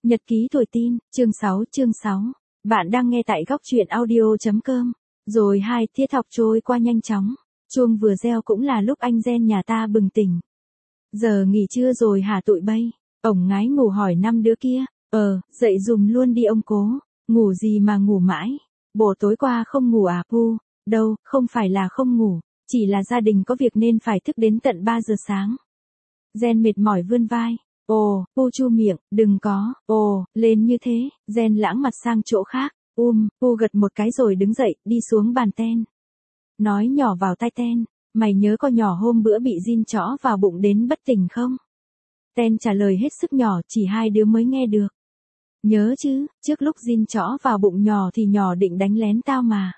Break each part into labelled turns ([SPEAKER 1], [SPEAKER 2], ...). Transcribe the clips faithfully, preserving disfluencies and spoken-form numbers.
[SPEAKER 1] Nhật ký tuổi teen, chương sáu chương sáu. Bạn đang nghe tại góc truyện audio chấm com. Rồi hai tiết học trôi qua nhanh chóng. Chuông vừa reo cũng là lúc anh Gen nhà ta bừng tỉnh. Giờ nghỉ trưa rồi hả tụi bay? Ổng ngái ngủ hỏi năm đứa kia. Ờ, dậy dùm luôn đi ông cố. Ngủ gì mà ngủ mãi? Bộ tối qua không ngủ à Pu? Đâu, không phải là không ngủ. Chỉ là gia đình có việc nên phải thức đến tận ba giờ sáng. Gen mệt mỏi vươn vai. Ồ, Pu chu miệng, đừng có, ồ, lên như thế, Gen lãng mặt sang chỗ khác, um, Pu gật một cái rồi đứng dậy, đi xuống bàn ten. Nói nhỏ vào tai ten, mày nhớ con nhỏ hôm bữa bị Jin chõ vào bụng đến bất tỉnh không? Ten trả lời hết sức nhỏ, chỉ hai đứa mới nghe được. Nhớ chứ, trước lúc Jin chõ vào bụng nhỏ thì nhỏ định đánh lén tao mà.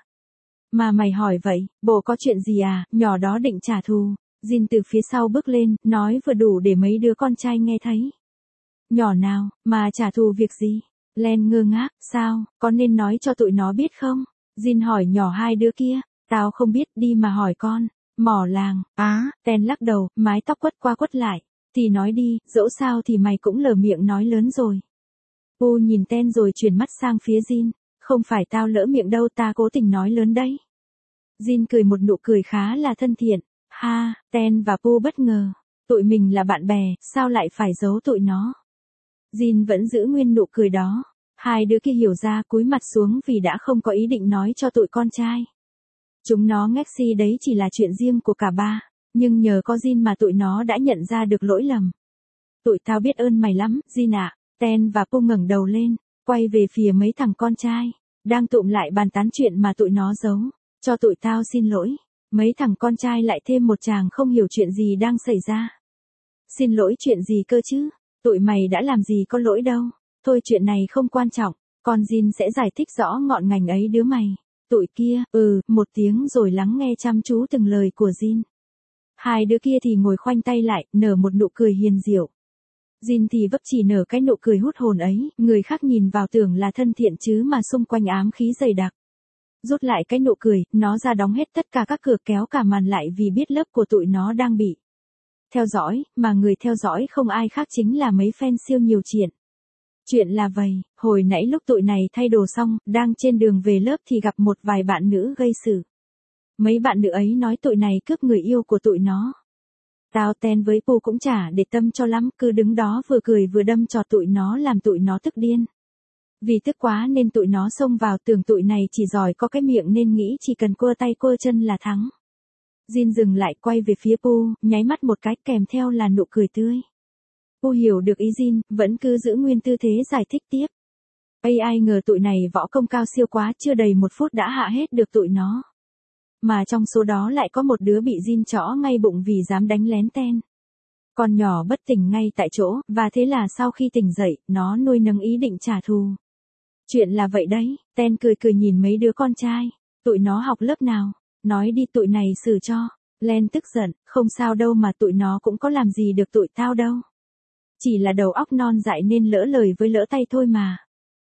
[SPEAKER 1] Mà mày hỏi vậy, bộ có chuyện gì à, nhỏ đó định trả thù. Jin từ phía sau bước lên, nói vừa đủ để mấy đứa con trai nghe thấy. Nhỏ nào, mà trả thù việc gì? Len ngơ ngác, sao, có nên nói cho tụi nó biết không? Jin hỏi nhỏ hai đứa kia, tao không biết, đi mà hỏi con. Mỏ làng, á, Ten lắc đầu, mái tóc quất qua quất lại. Thì nói đi, dẫu sao thì mày cũng lờ miệng nói lớn rồi. Pu nhìn Ten rồi chuyển mắt sang phía Jin, không phải tao lỡ miệng đâu, ta cố tình nói lớn đấy. Jin cười một nụ cười khá là thân thiện. Ha, Ten và Pu bất ngờ. Tụi mình là bạn bè, sao lại phải giấu tụi nó? Jin vẫn giữ nguyên nụ cười đó. Hai đứa kia hiểu ra cúi mặt xuống vì đã không có ý định nói cho tụi con trai. Chúng nó ngách si đấy chỉ là chuyện riêng của cả ba. Nhưng nhờ có Jin mà tụi nó đã nhận ra được lỗi lầm. Tụi tao biết ơn mày lắm, Jin ạ. Ten và Pu ngẩng đầu lên, quay về phía mấy thằng con trai. Đang tụm lại bàn tán chuyện mà tụi nó giấu. Cho tụi tao xin lỗi. Mấy thằng con trai lại thêm một chàng không hiểu chuyện gì đang xảy ra. Xin lỗi chuyện gì cơ chứ? Tụi mày đã làm gì có lỗi đâu. Thôi chuyện này không quan trọng. Con Jin sẽ giải thích rõ ngọn ngành ấy đứa mày. Tụi kia, ừ, một tiếng rồi lắng nghe chăm chú từng lời của Jin. Hai đứa kia thì ngồi khoanh tay lại, nở một nụ cười hiền diệu. Jin thì vấp chỉ nở cái nụ cười hút hồn ấy, người khác nhìn vào tưởng là thân thiện chứ mà xung quanh ám khí dày đặc. Rút lại cái nụ cười, nó ra đóng hết tất cả các cửa kéo cả màn lại vì biết lớp của tụi nó đang bị theo dõi, mà người theo dõi không ai khác chính là mấy fan siêu nhiều chuyện. Chuyện là vậy, hồi nãy lúc tụi này thay đồ xong, đang trên đường về lớp thì gặp một vài bạn nữ gây sự. Mấy bạn nữ ấy nói tụi này cướp người yêu của tụi nó. Tao Ten với Pu cũng chả để tâm cho lắm, cứ đứng đó vừa cười vừa đâm chọt tụi nó làm tụi nó tức điên. Vì tức quá nên tụi nó xông vào, tưởng tụi này chỉ giỏi có cái miệng nên nghĩ chỉ cần cua tay cua chân là thắng. Jin dừng lại quay về phía Pu, nháy mắt một cái kèm theo là nụ cười tươi. Pu hiểu được ý Jin, vẫn cứ giữ nguyên tư thế giải thích tiếp. Ây ai ngờ tụi này võ công cao siêu quá, chưa đầy một phút đã hạ hết được tụi nó. Mà trong số đó lại có một đứa bị Jin chõ ngay bụng vì dám đánh lén Ten. Con nhỏ bất tỉnh ngay tại chỗ, và thế là sau khi tỉnh dậy, nó nuôi nấng ý định trả thù. Chuyện là vậy đấy, Ten cười cười nhìn mấy đứa con trai. Tụi nó học lớp nào? Nói đi tụi này xử cho. Len tức giận, không sao đâu mà tụi nó cũng có làm gì được tụi tao đâu. Chỉ là đầu óc non dại nên lỡ lời với lỡ tay thôi mà.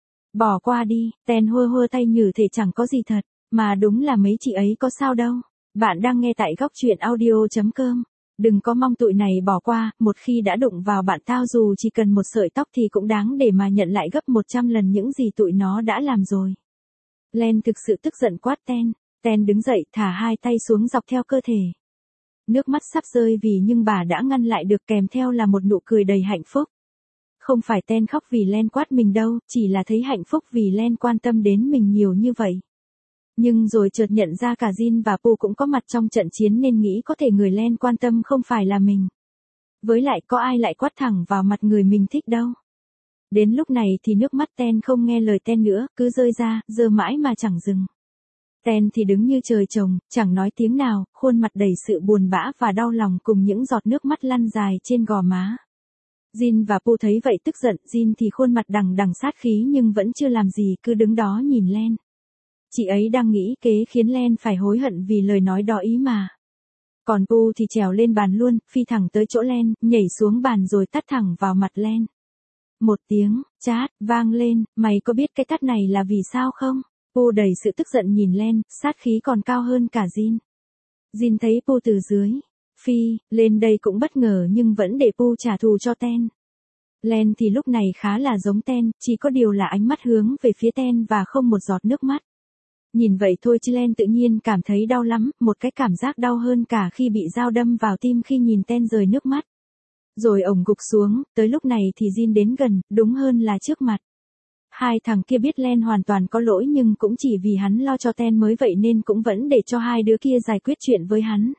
[SPEAKER 1] Bỏ qua đi, Ten hơ hơ tay như thể chẳng có gì thật. Mà đúng là mấy chị ấy có sao đâu. Bạn đang nghe tại góc truyện audio chấm com. Đừng có mong tụi này bỏ qua, một khi đã đụng vào bạn tao dù chỉ cần một sợi tóc thì cũng đáng để mà nhận lại gấp một trăm lần những gì tụi nó đã làm rồi. Len thực sự tức giận quát Ten. Ten đứng dậy thả hai tay xuống dọc theo cơ thể. Nước mắt sắp rơi vì nhưng bà đã ngăn lại được, kèm theo là một nụ cười đầy hạnh phúc. Không phải Ten khóc vì Len quát mình đâu, chỉ là thấy hạnh phúc vì Len quan tâm đến mình nhiều như vậy. Nhưng rồi chợt nhận ra cả Jin và Pu cũng có mặt trong trận chiến nên nghĩ có thể người Len quan tâm không phải là mình. Với lại có ai lại quát thẳng vào mặt người mình thích đâu. Đến lúc này thì nước mắt Ten không nghe lời Ten nữa, cứ rơi ra, rơi mãi mà chẳng dừng. Ten thì đứng như trời trồng, chẳng nói tiếng nào, khuôn mặt đầy sự buồn bã và đau lòng cùng những giọt nước mắt lăn dài trên gò má. Jin và Pu thấy vậy tức giận, Jin thì khuôn mặt đằng đằng sát khí nhưng vẫn chưa làm gì, cứ đứng đó nhìn Len. Chị ấy đang nghĩ kế khiến Len phải hối hận vì lời nói đó ý mà. Còn Pu thì trèo lên bàn luôn, phi thẳng tới chỗ Len, nhảy xuống bàn rồi tát thẳng vào mặt Len. Một tiếng, chát, vang lên, mày có biết cái tát này là vì sao không? Pu đầy sự tức giận nhìn Len, sát khí còn cao hơn cả Jin. Jin thấy Pu từ dưới phi lên đây cũng bất ngờ nhưng vẫn để Pu trả thù cho Ten. Len thì lúc này khá là giống Ten, chỉ có điều là ánh mắt hướng về phía Ten và không một giọt nước mắt. Nhìn vậy thôi chứ Len tự nhiên cảm thấy đau lắm, một cái cảm giác đau hơn cả khi bị dao đâm vào tim khi nhìn Ten rơi nước mắt. Rồi ổng gục xuống, tới lúc này thì Jin đến gần, đúng hơn là trước mặt. Hai thằng kia biết Len hoàn toàn có lỗi nhưng cũng chỉ vì hắn lo cho Ten mới vậy nên cũng vẫn để cho hai đứa kia giải quyết chuyện với hắn.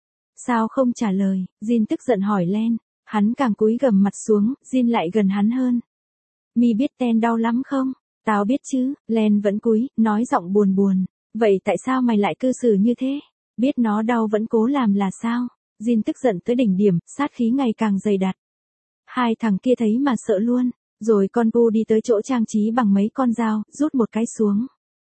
[SPEAKER 1] Sao không trả lời, Jin tức giận hỏi Len. Hắn càng cúi gằm mặt xuống, Jin lại gần hắn hơn. Mi biết Ten đau lắm không? Tao biết chứ, Len vẫn cúi, nói giọng buồn buồn. Vậy tại sao mày lại cư xử như thế? Biết nó đau vẫn cố làm là sao? Jin tức giận tới đỉnh điểm, sát khí ngày càng dày đặc. Hai thằng kia thấy mà sợ luôn. Rồi con Pu đi tới chỗ trang trí bằng mấy con dao, rút một cái xuống.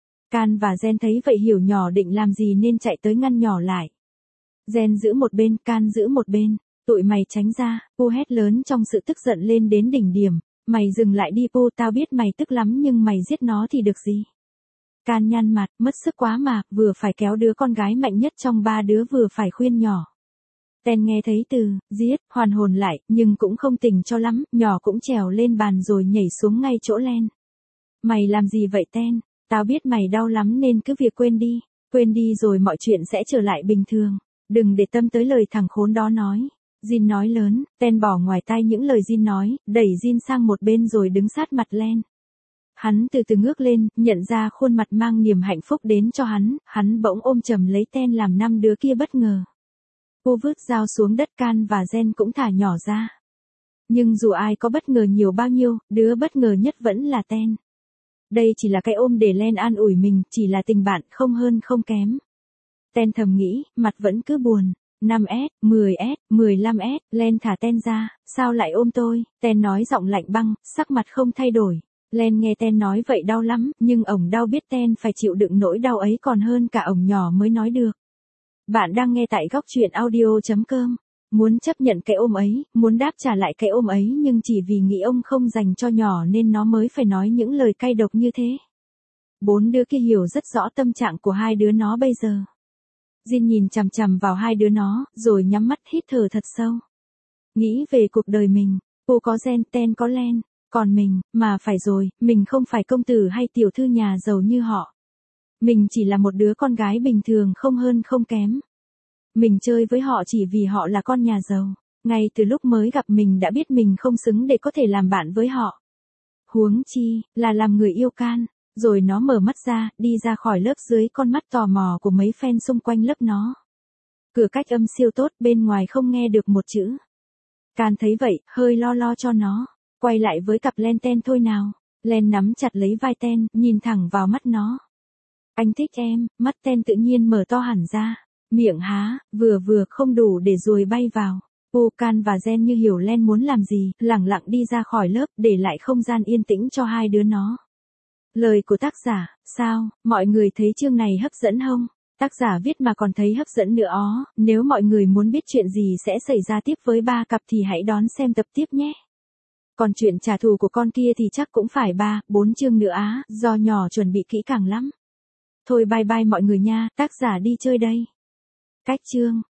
[SPEAKER 1] Can và Gen thấy vậy hiểu nhỏ định làm gì nên chạy tới ngăn nhỏ lại. Gen giữ một bên, Can giữ một bên. Tụi mày tránh ra, Pu hét lớn trong sự tức giận lên đến đỉnh điểm. Mày dừng lại đi Pu, tao biết mày tức lắm nhưng mày giết nó thì được gì. Can nhăn mặt, mất sức quá mà, vừa phải kéo đứa con gái mạnh nhất trong ba đứa vừa phải khuyên nhỏ. Ten nghe thấy từ, giết, hoàn hồn lại, nhưng cũng không tỉnh cho lắm, nhỏ cũng trèo lên bàn rồi nhảy xuống ngay chỗ Len. Mày làm gì vậy Ten? Tao biết mày đau lắm nên cứ việc quên đi, quên đi rồi mọi chuyện sẽ trở lại bình thường. Đừng để tâm tới lời thằng khốn đó nói. Jin nói lớn, Ten bỏ ngoài tai những lời Jin nói, đẩy Jin sang một bên rồi đứng sát mặt Len. Hắn từ từ ngước lên, nhận ra khuôn mặt mang niềm hạnh phúc đến cho hắn, hắn bỗng ôm chầm lấy Ten làm năm đứa kia bất ngờ. Cô vứt dao xuống đất, Can và Gen cũng thả nhỏ ra. Nhưng dù ai có bất ngờ nhiều bao nhiêu, đứa bất ngờ nhất vẫn là Ten. Đây chỉ là cái ôm để Len an ủi mình, chỉ là tình bạn không hơn không kém. Ten thầm nghĩ, mặt vẫn cứ buồn. năm S, mười S, mười lăm S, Len thả Ten ra, sao lại ôm tôi? Ten nói giọng lạnh băng, sắc mặt không thay đổi. Len nghe Ten nói vậy đau lắm, nhưng ổng đau biết Ten phải chịu đựng nỗi đau ấy còn hơn cả ổng nhỏ mới nói được. Bạn đang nghe tại góc truyện audio chấm com. Muốn chấp nhận cái ôm ấy, muốn đáp trả lại cái ôm ấy nhưng chỉ vì nghĩ ông không dành cho nhỏ nên nó mới phải nói những lời cay độc như thế. Bốn đứa kia hiểu rất rõ tâm trạng của hai đứa nó bây giờ. Jin nhìn chằm chằm vào hai đứa nó, rồi nhắm mắt hít thở thật sâu. Nghĩ về cuộc đời mình, cô có Gen, Ten có Len, còn mình, mà phải rồi, mình không phải công tử hay tiểu thư nhà giàu như họ. Mình chỉ là một đứa con gái bình thường không hơn không kém. Mình chơi với họ chỉ vì họ là con nhà giàu. Ngay từ lúc mới gặp mình đã biết mình không xứng để có thể làm bạn với họ. Huống chi, là làm người yêu Can. Rồi nó mở mắt ra, đi ra khỏi lớp dưới con mắt tò mò của mấy fan xung quanh lớp nó. Cửa cách âm siêu tốt, bên ngoài không nghe được một chữ. Can thấy vậy, hơi lo lo cho nó. Quay lại với cặp Len Ten thôi nào. Len nắm chặt lấy vai Ten, nhìn thẳng vào mắt nó. Anh thích em, mắt Ten tự nhiên mở to hẳn ra. Miệng há, vừa vừa không đủ để ruồi bay vào. Pu, Can và Gen như hiểu Len muốn làm gì, lẳng lặng đi ra khỏi lớp, để lại không gian yên tĩnh cho hai đứa nó. Lời của tác giả, sao, mọi người thấy chương này hấp dẫn không? Tác giả viết mà còn thấy hấp dẫn nữa ó, nếu mọi người muốn biết chuyện gì sẽ xảy ra tiếp với ba cặp thì hãy đón xem tập tiếp nhé. Còn chuyện trả thù của con kia thì chắc cũng phải ba, bốn chương nữa á, do nhỏ chuẩn bị kỹ càng lắm. Thôi bye bye mọi người nha, tác giả đi chơi đây. Cách chương